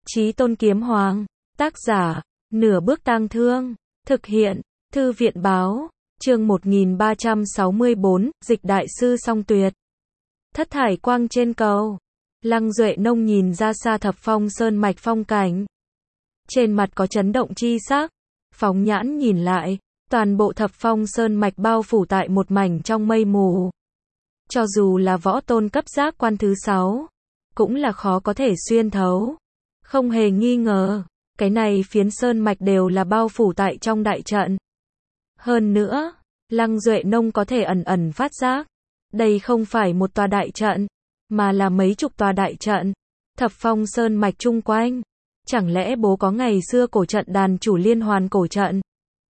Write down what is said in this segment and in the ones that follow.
Chí Tôn Kiếm Hoàng, tác giả, Nửa Bước Tang Thương, thực hiện, Thư viện Báo, chương 1364, Dịch Đại Sư Song Tuyệt. Thất thải quang trên cầu, Lăng Duệ Nông nhìn ra xa thập phong sơn mạch phong cảnh. Trên mặt có chấn động chi sắc, phóng nhãn nhìn lại, toàn bộ thập phong sơn mạch bao phủ tại một mảnh trong mây mù. Cho dù là võ tôn cấp giác quan thứ 6, cũng là khó có thể xuyên thấu. Không hề nghi ngờ, cái này phiến sơn mạch đều là bao phủ tại trong đại trận. Hơn nữa, Lăng Duệ Nông có thể ẩn ẩn phát giác, đây không phải một tòa đại trận, mà là mấy chục tòa đại trận. Thập phong sơn mạch chung quanh, chẳng lẽ bố có ngày xưa cổ trận đàn chủ liên hoàn cổ trận?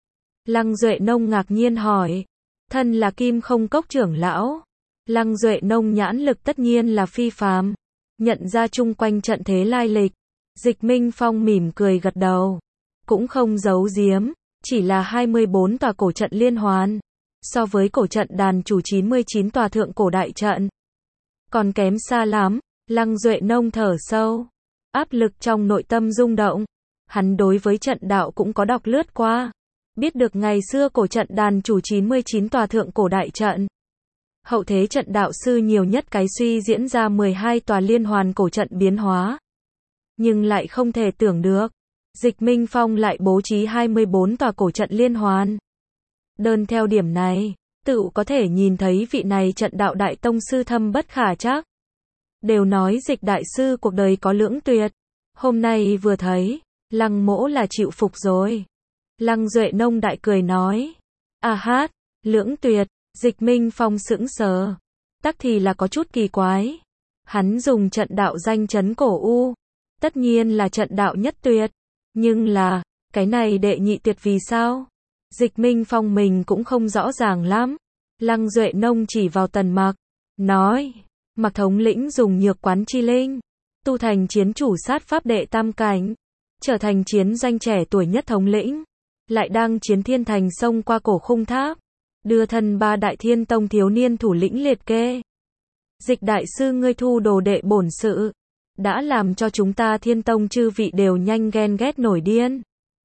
Lăng Duệ Nông ngạc nhiên hỏi, thân là Kim Không Cốc trưởng lão, Lăng Duệ Nông nhãn lực tất nhiên là phi phàm, nhận ra chung quanh trận thế lai lịch. Dịch Minh Phong mỉm cười gật đầu, cũng không giấu giếm, chỉ là 24 tòa cổ trận liên hoàn, so với cổ trận đàn chủ 99 tòa thượng cổ đại trận, còn kém xa lắm. Lăng Duệ Nông thở sâu, áp lực trong nội tâm rung động, hắn đối với trận đạo cũng có đọc lướt qua, biết được ngày xưa cổ trận đàn chủ 99 tòa thượng cổ đại trận. Hậu thế trận đạo sư nhiều nhất cái suy diễn ra 12 tòa liên hoàn cổ trận biến hóa. Nhưng lại không thể tưởng được, Dịch Minh Phong lại bố trí 24 tòa cổ trận liên hoàn. Đơn theo điểm này, tự có thể nhìn thấy vị này trận đạo đại tông sư thâm bất khả trắc. Đều nói Dịch đại sư cuộc đời có lưỡng tuyệt, hôm nay vừa thấy, Lăng mỗ là chịu phục rồi. Lăng Duệ Nông đại cười nói, à hát, lưỡng tuyệt. Dịch Minh Phong sững sờ, tắc thì là có chút kỳ quái. Hắn dùng trận đạo danh chấn cổ u, tất nhiên là trận đạo nhất tuyệt, nhưng là, cái này đệ nhị tuyệt vì sao? Dịch Minh Phong mình cũng không rõ ràng lắm. Lăng Duệ Nông chỉ vào Tần Mặc, nói, Mặc thống lĩnh dùng nhược quán chi linh, tu thành chiến chủ sát pháp đệ tam cảnh, trở thành chiến doanh trẻ tuổi nhất thống lĩnh, lại đang chiến thiên thành xông qua cổ khung tháp, đưa thân 3 đại thiên tông thiếu niên thủ lĩnh liệt kê. Dịch đại sư ngươi thu đồ đệ bổn sự, đã làm cho chúng ta thiên tông chư vị đều nhanh ghen ghét nổi điên.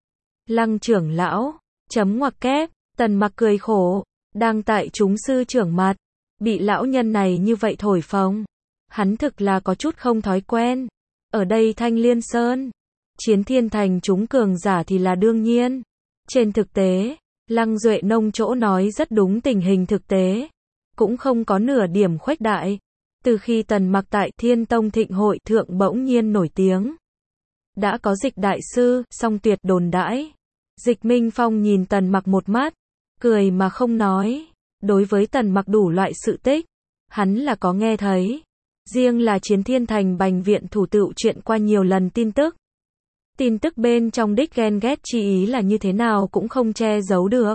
Lăng trưởng lão, chấm ngoặc kép, Tần Mặc cười khổ, đang tại chúng sư trưởng mặt, bị lão nhân này như vậy thổi phồng, hắn thực là có chút không thói quen. Ở đây Thanh Liên Sơn, chiến thiên thành chúng cường giả thì là đương nhiên. Trên thực tế, Lăng Duệ Nông chỗ nói rất đúng tình hình thực tế, cũng không có nửa điểm khuếch đại. Từ khi Tần Mặc tại Thiên Tông Thịnh hội thượng bỗng nhiên nổi tiếng, đã có Dịch đại sư song tuyệt đồn đãi. Dịch Minh Phong nhìn Tần Mặc một mắt, cười mà không nói. Đối với Tần Mặc đủ loại sự tích, hắn là có nghe thấy. Riêng là chiến thiên thành bành viện thủ tựu chuyện qua nhiều lần tin tức. Tin tức bên trong đích ghen ghét chi ý là như thế nào cũng không che giấu được.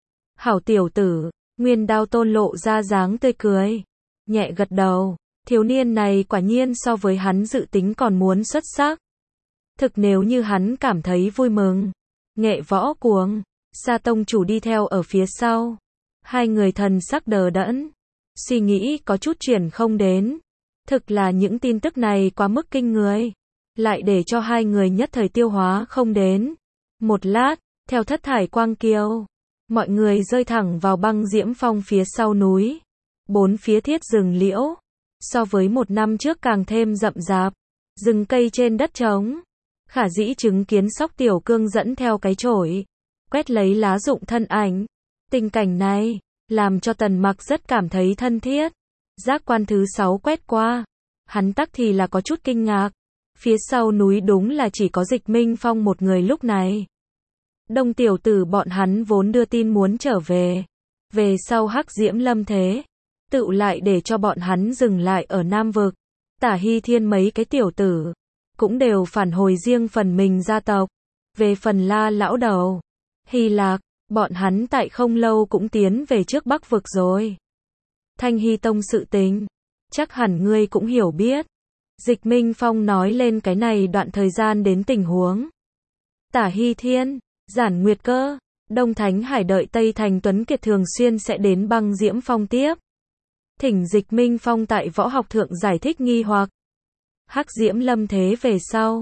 Hảo tiểu tử, Nguyên Đao Tôn lộ ra dáng tươi cười, nhẹ gật đầu, thiếu niên này quả nhiên so với hắn dự tính còn muốn xuất sắc. Thực nếu như hắn cảm thấy vui mừng, Nghệ Võ Cuồng, Sa tông chủ đi theo ở phía sau. Hai người thần sắc đờ đẫn, suy nghĩ có chút chuyển không đến. Thực là những tin tức này quá mức kinh người, lại để cho hai người nhất thời tiêu hóa không đến. Một lát, theo thất thải quang kiêu, mọi người rơi thẳng vào băng diễm phong phía sau núi. Bốn phía thiết rừng liễu, so với một năm trước càng thêm rậm rạp. Rừng cây trên đất trống, khả dĩ chứng kiến Sóc Tiểu Cương dẫn theo cái chổi, quét lấy lá rụng thân ảnh. Tình cảnh này, làm cho Tần Mặc rất cảm thấy thân thiết. Giác quan thứ 6 quét qua, hắn tắc thì là có chút kinh ngạc. Phía sau núi đúng là chỉ có Dịch Minh Phong một người lúc này. Đông tiểu tử bọn hắn vốn đưa tin muốn trở về. Về sau Hắc Diễm lâm thế, tự lại để cho bọn hắn dừng lại ở Nam Vực. Tả Hy Thiên mấy cái tiểu tử, cũng đều phản hồi riêng phần mình gia tộc. Về phần La lão đầu, Hy Lạc, bọn hắn tại không lâu cũng tiến về trước Bắc Vực rồi. Thanh Hy Tông sự tình, chắc hẳn ngươi cũng hiểu biết. Dịch Minh Phong nói lên cái này đoạn thời gian đến tình huống. Tả Hy Thiên, Giản Nguyệt Cơ, Đông Thánh Hải đợi Tây Thành Tuấn Kiệt thường xuyên sẽ đến băng diễm phong tiếp. Thỉnh Dịch Minh Phong tại võ học thượng giải thích nghi hoặc. Hắc Diễm lâm thế về sau,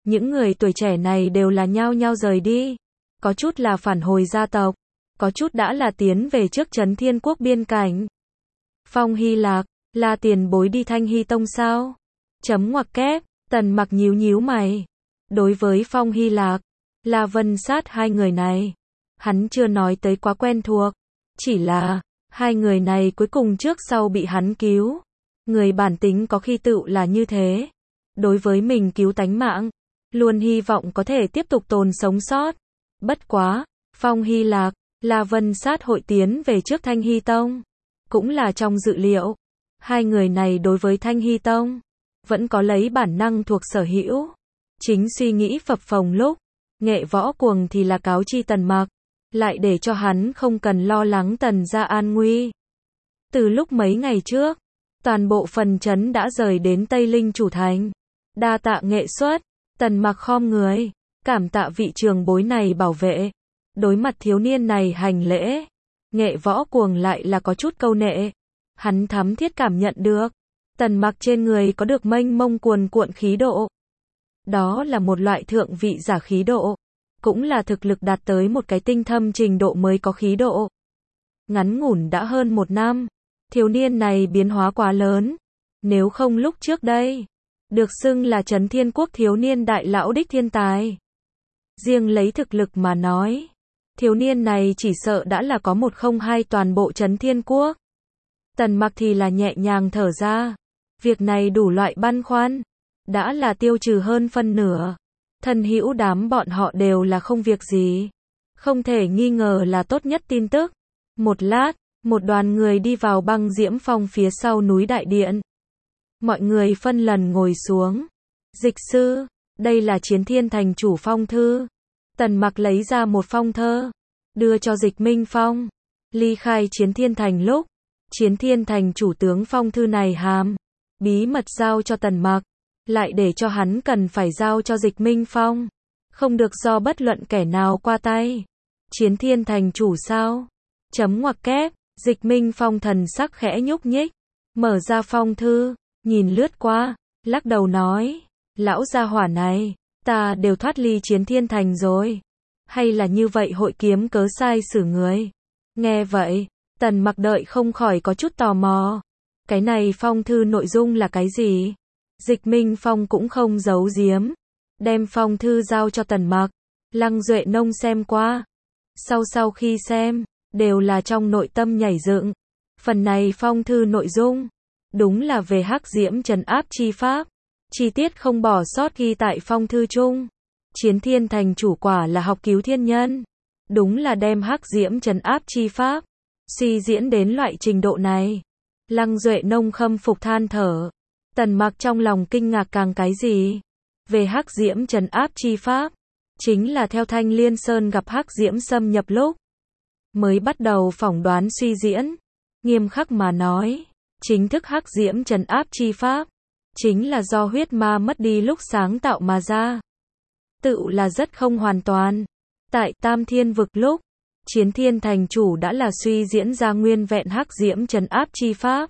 Những người tuổi trẻ này đều là nhao nhao rời đi. Có chút là phản hồi gia tộc, có chút đã là tiến về trước trấn Thiên Quốc biên cảnh. Phong Hy Lạc, là tiền bối đi Thanh Hy Tông sao? Chấm ngoặc kép, Tần Mặc nhíu nhíu mày. Đối với Phong Hy Lạc, La Vân Sát hai người này, hắn chưa nói tới quá quen thuộc. Chỉ là, hai người này cuối cùng trước sau bị hắn cứu. Người bản tính có khi tựu là như thế. Đối với mình cứu tánh mạng, luôn hy vọng có thể tiếp tục tồn sống sót. Bất quá, Phong Hy Lạc, La Vân Sát hội tiến về trước Thanh Hy Tông. Cũng là trong dự liệu. Hai người này đối với Thanh Hy Tông, vẫn có lấy bản năng thuộc sở hữu. Chính suy nghĩ phập phồng lúc, Nghệ Võ Cuồng thì là cáo chi Tần Mặc, lại để cho hắn không cần lo lắng Tần gia an nguy. Từ lúc mấy ngày trước, toàn bộ phần trấn đã rời đến Tây Linh Chủ Thành. Đa tạ nghệ xuất, Tần Mặc khom người, cảm tạ vị trường bối này bảo vệ. Đối mặt thiếu niên này hành lễ, Nghệ Võ Cuồng lại là có chút câu nệ. Hắn thấm thiết cảm nhận được, Tần Mặc trên người có được mênh mông cuồn cuộn khí độ. Đó là một loại thượng vị giả khí độ, cũng là thực lực đạt tới một cái tinh thâm trình độ mới có khí độ. Ngắn ngủn đã hơn 1 năm, thiếu niên này biến hóa quá lớn. Nếu không lúc trước đây, được xưng là Trấn Thiên Quốc thiếu niên đại lão đích thiên tài. Riêng lấy thực lực mà nói, thiếu niên này chỉ sợ đã là có 102 toàn bộ Trấn Thiên Quốc. Tần Mặc thì là nhẹ nhàng thở ra. Việc này đủ loại băn khoăn, đã là tiêu trừ hơn phân nửa. Thân hữu đám bọn họ đều là không việc gì. Không thể nghi ngờ là tốt nhất tin tức. Một lát, một đoàn người đi vào Băng Diễm Phong phía sau núi Đại Điện. Mọi người phân lần ngồi xuống. Dịch sư, đây là Chiến Thiên Thành chủ phong thư. Tần Mặc lấy ra một phong thơ, đưa cho Dịch Minh Phong. Ly khai Chiến Thiên Thành lúc, Chiến Thiên Thành chủ tướng phong thư này hàm bí mật giao cho Tần Mặc, lại để cho hắn cần phải giao cho Dịch Minh Phong, không được do bất luận kẻ nào qua tay. Chiến Thiên Thành chủ sao? Chấm ngoặc kép, Dịch Minh Phong thần sắc khẽ nhúc nhích, mở ra phong thư, nhìn lướt qua, lắc đầu nói, lão gia hỏa này, ta đều thoát ly Chiến Thiên Thành rồi. Hay là như vậy hội kiếm cớ sai xử người? Nghe vậy, Tần Mặc đợi không khỏi có chút tò mò. Cái này phong thư nội dung là cái gì? Dịch Minh Phong cũng không giấu giếm, đem phong thư giao cho Tần Mặc. Lăng Duệ Nông xem qua. Sau khi xem, đều là trong nội tâm nhảy dựng. Phần này phong thư nội dung, đúng là về Hắc Diễm trấn áp chi pháp. Chi tiết không bỏ sót ghi tại phong thư chung. Chiến Thiên Thành chủ quả là học cứu thiên nhân. Đúng là đem Hắc Diễm trấn áp chi pháp suy diễn đến loại trình độ này. Lăng Duệ Nông khâm phục than thở. Tần Mặc trong lòng kinh ngạc càng cái gì? Về Hắc Diễm trấn áp chi pháp, chính là theo Thanh Liên Sơn gặp Hắc Diễm xâm nhập lúc mới bắt đầu phỏng đoán suy diễn. Nghiêm khắc mà nói, chính thức Hắc Diễm trấn áp chi pháp chính là do huyết ma mất đi lúc sáng tạo mà ra. Tự là rất không hoàn toàn. Tại Tam Thiên vực lúc, Chiến Thiên Thành chủ đã là suy diễn ra nguyên vẹn Hắc Diễm trấn áp chi pháp.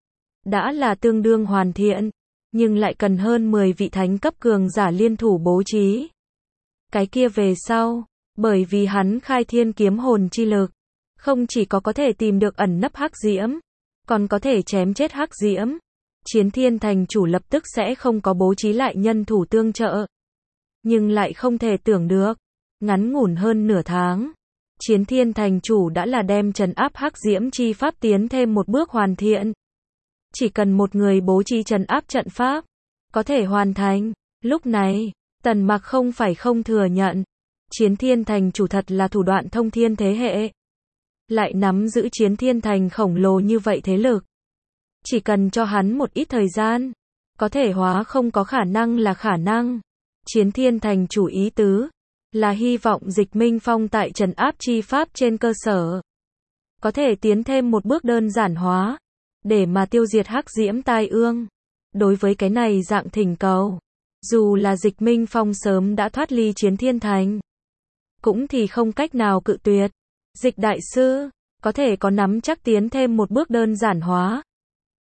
Đã là tương đương hoàn thiện, nhưng lại cần hơn 10 vị thánh cấp cường giả liên thủ bố trí. Cái kia về sau, bởi vì hắn khai thiên kiếm hồn chi lực, không chỉ có thể tìm được ẩn nấp Hắc Diễm, còn có thể chém chết Hắc Diễm. Chiến Thiên Thành chủ lập tức sẽ không có bố trí lại nhân thủ tương trợ. Nhưng lại không thể tưởng được, ngắn ngủn hơn nửa tháng, Chiến Thiên Thành chủ đã là đem trấn áp Hắc Diễm chi pháp tiến thêm một bước hoàn thiện. Chỉ cần một người bố trí trấn áp trận pháp, có thể hoàn thành. Lúc này, Tần Mặc không phải không thừa nhận, Chiến Thiên Thành chủ thật là thủ đoạn thông thiên thế hệ. Lại nắm giữ Chiến Thiên Thành khổng lồ như vậy thế lực. Chỉ cần cho hắn một ít thời gian, có thể hóa không có khả năng là khả năng. Chiến Thiên Thành chủ ý tứ là hy vọng Dịch Minh Phong tại trấn áp chi pháp trên cơ sở có thể tiến thêm một bước đơn giản hóa, để mà tiêu diệt Hắc Diễm tai ương. Đối với cái này dạng thỉnh cầu, dù là Dịch Minh Phong sớm đã thoát ly Chiến Thiên Thành, cũng thì không cách nào cự tuyệt. Dịch đại sư, có thể có nắm chắc tiến thêm một bước đơn giản hóa?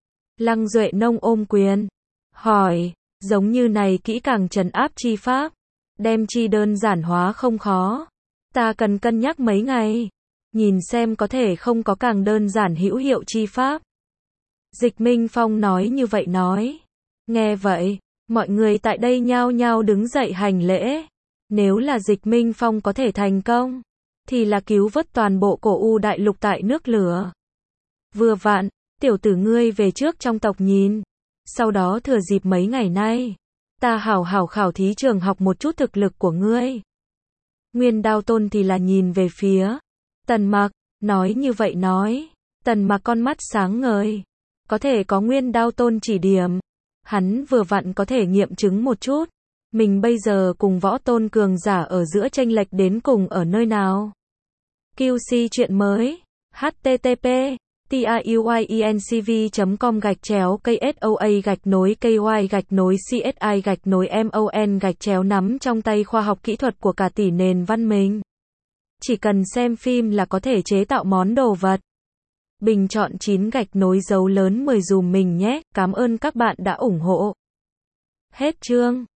Lăng Duệ Nông ôm quyền, hỏi, giống như này kỹ càng trấn áp chi pháp, Đem chi đơn giản hóa không khó. Ta cần cân nhắc mấy ngày. Nhìn xem có thể không có càng đơn giản hữu hiệu chi pháp. Dịch Minh Phong nói như vậy nói. Nghe vậy, mọi người tại đây nhao nhao đứng dậy hành lễ. Nếu là Dịch Minh Phong có thể thành công, thì là cứu vớt toàn bộ Cổ U đại lục tại nước lửa. Vừa vặn, tiểu tử ngươi về trước trong tộc nhìn. Sau đó thừa dịp mấy ngày nay, ta hảo hảo khảo thí trường học một chút thực lực của ngươi. Nguyên Đao Tôn thì là nhìn về phía Tần Mặc, nói như vậy nói. Tần Mặc con mắt sáng ngời. Có thể có Nguyên Đao Tôn chỉ điểm. Hắn vừa vặn có thể nghiệm chứng một chút. Mình bây giờ cùng võ tôn cường giả ở giữa chênh lệch đến cùng ở nơi nào. QC chuyện mới. http tauyencv.com/KSOA-KY-CSI-MON nắm trong tay khoa học kỹ thuật của cả tỷ nền văn minh. Chỉ cần xem phim là có thể chế tạo món đồ vật. Bình chọn 9 dấu lớn 10 dùm mình nhé. Cảm ơn các bạn đã ủng hộ. Hết chương.